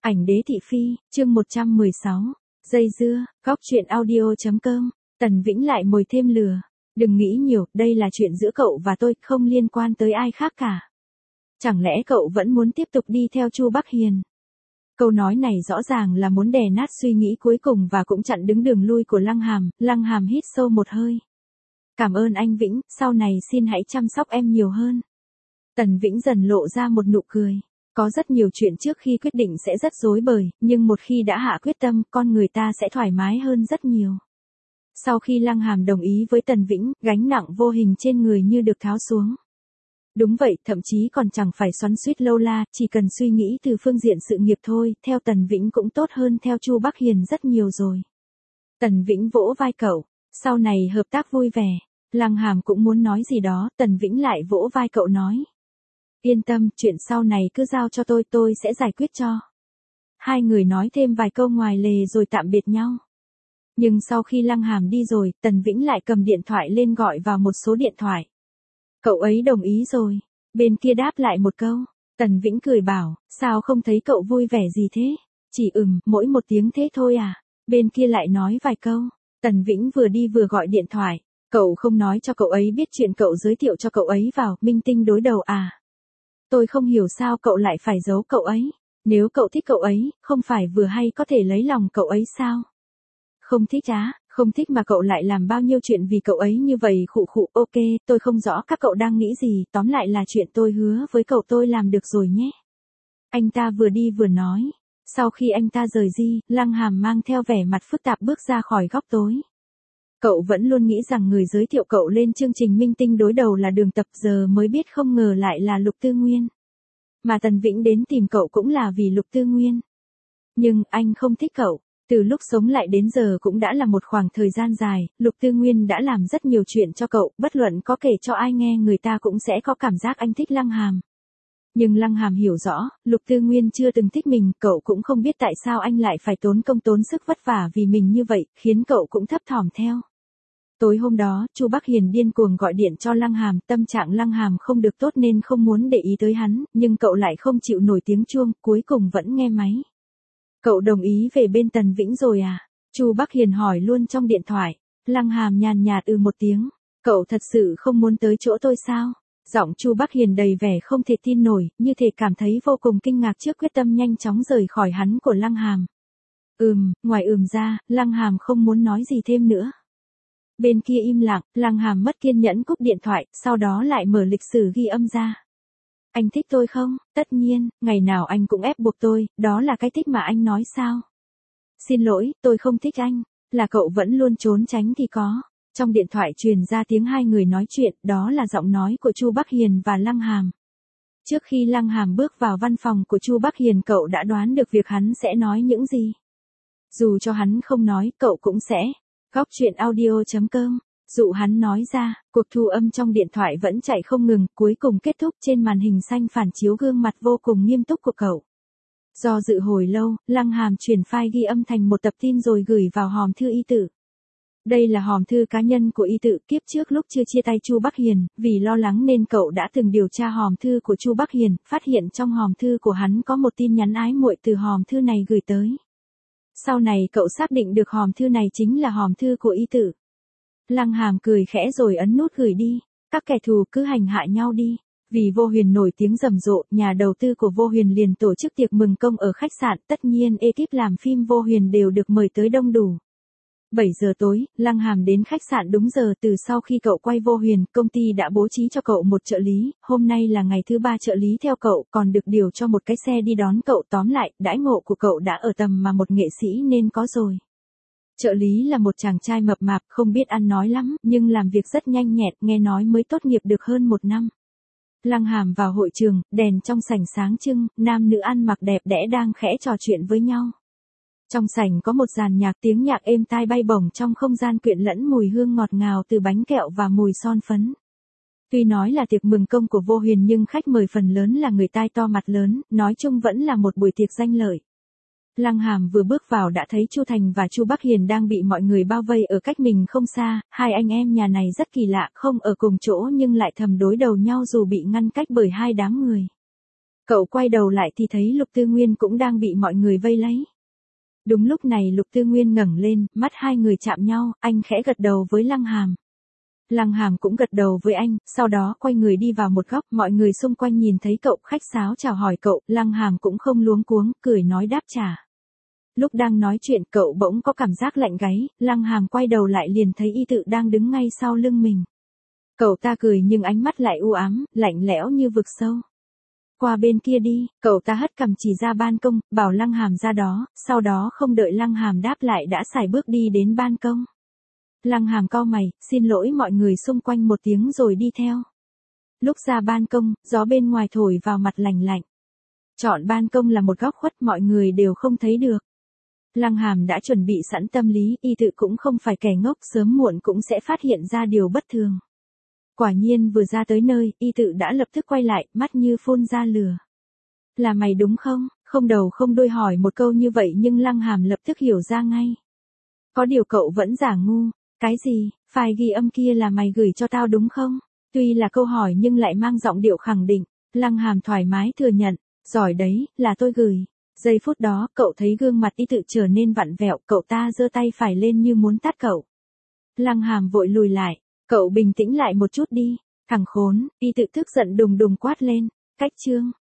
Ảnh đế thị phi, chương 116. Dây dưa, góc truyện audio.com. Tần Vĩnh lại mồi thêm lừa. Đừng nghĩ nhiều, đây là chuyện giữa cậu và tôi, không liên quan tới ai khác cả. Chẳng lẽ cậu vẫn muốn tiếp tục đi theo Chu Bắc Hiền? Câu nói này rõ ràng là muốn đè nát suy nghĩ cuối cùng và cũng chặn đứng đường lui của Lăng Hàm hít sâu một hơi. Cảm ơn anh Vĩnh, sau này xin hãy chăm sóc em nhiều hơn. Tần Vĩnh dần lộ ra một nụ cười. Có rất nhiều chuyện trước khi quyết định sẽ rất rối bời, nhưng một khi đã hạ quyết tâm, con người ta sẽ thoải mái hơn rất nhiều. Sau khi Lăng Hàm đồng ý với Tần Vĩnh, gánh nặng vô hình trên người như được tháo xuống. Đúng vậy, thậm chí còn chẳng phải xoắn xuýt lâu la, chỉ cần suy nghĩ từ phương diện sự nghiệp thôi, theo Tần Vĩnh cũng tốt hơn theo Chu Bắc Hiền rất nhiều rồi. Tần Vĩnh vỗ vai cậu, sau này hợp tác vui vẻ. Lăng Hàm cũng muốn nói gì đó, Tần Vĩnh lại vỗ vai cậu nói. Yên tâm, chuyện sau này cứ giao cho tôi sẽ giải quyết cho. Hai người nói thêm vài câu ngoài lề rồi tạm biệt nhau. Nhưng sau khi Lăng Hàm đi rồi, Tần Vĩnh lại cầm điện thoại lên gọi vào một số điện thoại. Cậu ấy đồng ý rồi. Bên kia đáp lại một câu. Tần Vĩnh cười bảo, sao không thấy cậu vui vẻ gì thế? Chỉ mỗi một tiếng thế thôi à? Bên kia lại nói vài câu. Tần Vĩnh vừa đi vừa gọi điện thoại. Cậu không nói cho cậu ấy biết chuyện cậu giới thiệu cho cậu ấy vào minh tinh đối đầu à? Tôi không hiểu sao cậu lại phải giấu cậu ấy. Nếu cậu thích cậu ấy, không phải vừa hay có thể lấy lòng cậu ấy sao? Không thích á, không thích mà cậu lại làm bao nhiêu chuyện vì cậu ấy như vậy khụ, ok, tôi không rõ các cậu đang nghĩ gì, tóm lại là chuyện tôi hứa với cậu tôi làm được rồi nhé. Anh ta vừa đi vừa nói. Sau khi anh ta rời đi, Lăng Hàm mang theo vẻ mặt phức tạp bước ra khỏi góc tối. Cậu vẫn luôn nghĩ rằng người giới thiệu cậu lên chương trình minh tinh đối đầu là Đường Tập, giờ mới biết không ngờ lại là Lục Tư Nguyên. Mà Tần Vĩnh đến tìm cậu cũng là vì Lục Tư Nguyên. Nhưng anh không thích cậu. Từ lúc sống lại đến giờ cũng đã là một khoảng thời gian dài, Lục Tư Nguyên đã làm rất nhiều chuyện cho cậu, bất luận có kể cho ai nghe người ta cũng sẽ có cảm giác anh thích Lăng Hàm. Nhưng Lăng Hàm hiểu rõ, Lục Tư Nguyên chưa từng thích mình, cậu cũng không biết tại sao anh lại phải tốn công tốn sức vất vả vì mình như vậy, khiến cậu cũng thấp thỏm theo. Tối hôm đó, Chu Bắc Hiền điên cuồng gọi điện cho Lăng Hàm, tâm trạng Lăng Hàm không được tốt nên không muốn để ý tới hắn, nhưng cậu lại không chịu nổi tiếng chuông, cuối cùng vẫn nghe máy. Cậu đồng ý về bên Tần Vĩnh rồi à? Chu Bắc Hiền hỏi luôn trong điện thoại. Lăng Hàm nhàn nhạt một tiếng. Cậu thật sự không muốn tới chỗ tôi sao? Giọng Chu Bắc Hiền đầy vẻ không thể tin nổi, như thể cảm thấy vô cùng kinh ngạc trước quyết tâm nhanh chóng rời khỏi hắn của Lăng Hàm. Ngoài ra, Lăng Hàm không muốn nói gì thêm nữa. Bên kia im lặng, Lăng Hàm mất kiên nhẫn cúp điện thoại, sau đó lại mở lịch sử ghi âm ra. Anh thích tôi không? Tất nhiên, ngày nào anh cũng ép buộc tôi, đó là cái thích mà anh nói sao? Xin lỗi, tôi không thích anh, là cậu vẫn luôn trốn tránh thì có. Trong điện thoại truyền ra tiếng hai người nói chuyện, đó là giọng nói của Chu Bắc Hiền và Lăng Hàm. Trước khi Lăng Hàm bước vào văn phòng của Chu Bắc Hiền, cậu đã đoán được việc hắn sẽ nói những gì. Dù cho hắn không nói, cậu cũng sẽ. Góc truyện audio.com. Dụ hắn nói ra, cuộc thu âm trong điện thoại vẫn chạy không ngừng, cuối cùng kết thúc trên màn hình xanh phản chiếu gương mặt vô cùng nghiêm túc của cậu. Do dự hồi lâu, Lăng Hàm chuyển file ghi âm thành một tập tin rồi gửi vào hòm thư y tử. Đây là hòm thư cá nhân của y tử, kiếp trước lúc chưa chia tay Chu Bắc Hiền, vì lo lắng nên cậu đã từng điều tra hòm thư của Chu Bắc Hiền, phát hiện trong hòm thư của hắn có một tin nhắn ái muội từ hòm thư này gửi tới. Sau này cậu xác định được hòm thư này chính là hòm thư của y tử. Lăng Hàm cười khẽ rồi ấn nút gửi đi. Các kẻ thù cứ hành hạ nhau đi. Vì Vô Huyền nổi tiếng rầm rộ, nhà đầu tư của Vô Huyền liền tổ chức tiệc mừng công ở khách sạn, tất nhiên ekip làm phim Vô Huyền đều được mời tới đông đủ. 7 giờ tối, Lăng Hàm đến khách sạn đúng giờ. Từ sau khi cậu quay Vô Huyền, công ty đã bố trí cho cậu một trợ lý, hôm nay là ngày thứ 3 trợ lý theo cậu, còn được điều cho một cái xe đi đón cậu. Tóm lại, đãi ngộ của cậu đã ở tầm mà một nghệ sĩ nên có rồi. Trợ lý là một chàng trai mập mạp, không biết ăn nói lắm, nhưng làm việc rất nhanh nhẹn, nghe nói mới tốt nghiệp được hơn 1 năm. Lăng Hàm vào hội trường, đèn trong sảnh sáng trưng, nam nữ ăn mặc đẹp đẽ đang khẽ trò chuyện với nhau. Trong sảnh có một dàn nhạc, tiếng nhạc êm tai bay bổng trong không gian quyện lẫn mùi hương ngọt ngào từ bánh kẹo và mùi son phấn. Tuy nói là tiệc mừng công của Vô Huyền nhưng khách mời phần lớn là người tai to mặt lớn, nói chung vẫn là một buổi tiệc danh lợi. Lăng Hàm vừa bước vào đã thấy Chu Thành và Chu Bắc Hiền đang bị mọi người bao vây ở cách mình không xa, hai anh em nhà này rất kỳ lạ, không ở cùng chỗ nhưng lại thầm đối đầu nhau dù bị ngăn cách bởi hai đám người. Cậu quay đầu lại thì thấy Lục Tư Nguyên cũng đang bị mọi người vây lấy. Đúng lúc này Lục Tư Nguyên ngẩng lên, mắt hai người chạm nhau, anh khẽ gật đầu với Lăng Hàm. Lăng Hàm cũng gật đầu với anh, sau đó quay người đi vào một góc, mọi người xung quanh nhìn thấy cậu khách sáo chào hỏi cậu, Lăng Hàm cũng không luống cuống, cười nói đáp trả. Lúc đang nói chuyện cậu bỗng có cảm giác lạnh gáy, Lăng Hàm quay đầu lại liền thấy Y Tự đang đứng ngay sau lưng mình. Cậu ta cười nhưng ánh mắt lại u ám, lạnh lẽo như vực sâu. Qua bên kia đi, cậu ta hất cằm chỉ ra ban công, bảo Lăng Hàm ra đó, sau đó không đợi Lăng Hàm đáp lại đã sải bước đi đến ban công. Lăng Hàm cau mày, xin lỗi mọi người xung quanh một tiếng rồi đi theo. Lúc ra ban công, gió bên ngoài thổi vào mặt lạnh lạnh. Chọn ban công là một góc khuất mọi người đều không thấy được. Lăng Hàm đã chuẩn bị sẵn tâm lý, Y Tự cũng không phải kẻ ngốc, sớm muộn cũng sẽ phát hiện ra điều bất thường. Quả nhiên vừa ra tới nơi, Y Tự đã lập tức quay lại, mắt như phun ra lửa. Là mày đúng không? Không đầu không đuôi hỏi một câu như vậy nhưng Lăng Hàm lập tức hiểu ra ngay. Có điều cậu vẫn giả ngu. Cái gì, file ghi âm kia là mày gửi cho tao đúng không? Tuy là câu hỏi nhưng lại mang giọng điệu khẳng định. Lăng Hàm thoải mái thừa nhận, giỏi đấy, là tôi gửi. Giây phút đó, cậu thấy gương mặt Y Tự trở nên vặn vẹo, cậu ta giơ tay phải lên như muốn tát cậu. Lăng Hàm vội lùi lại, cậu bình tĩnh lại một chút đi, thằng khốn, Y Tự tức giận đùng đùng quát lên, cách chương.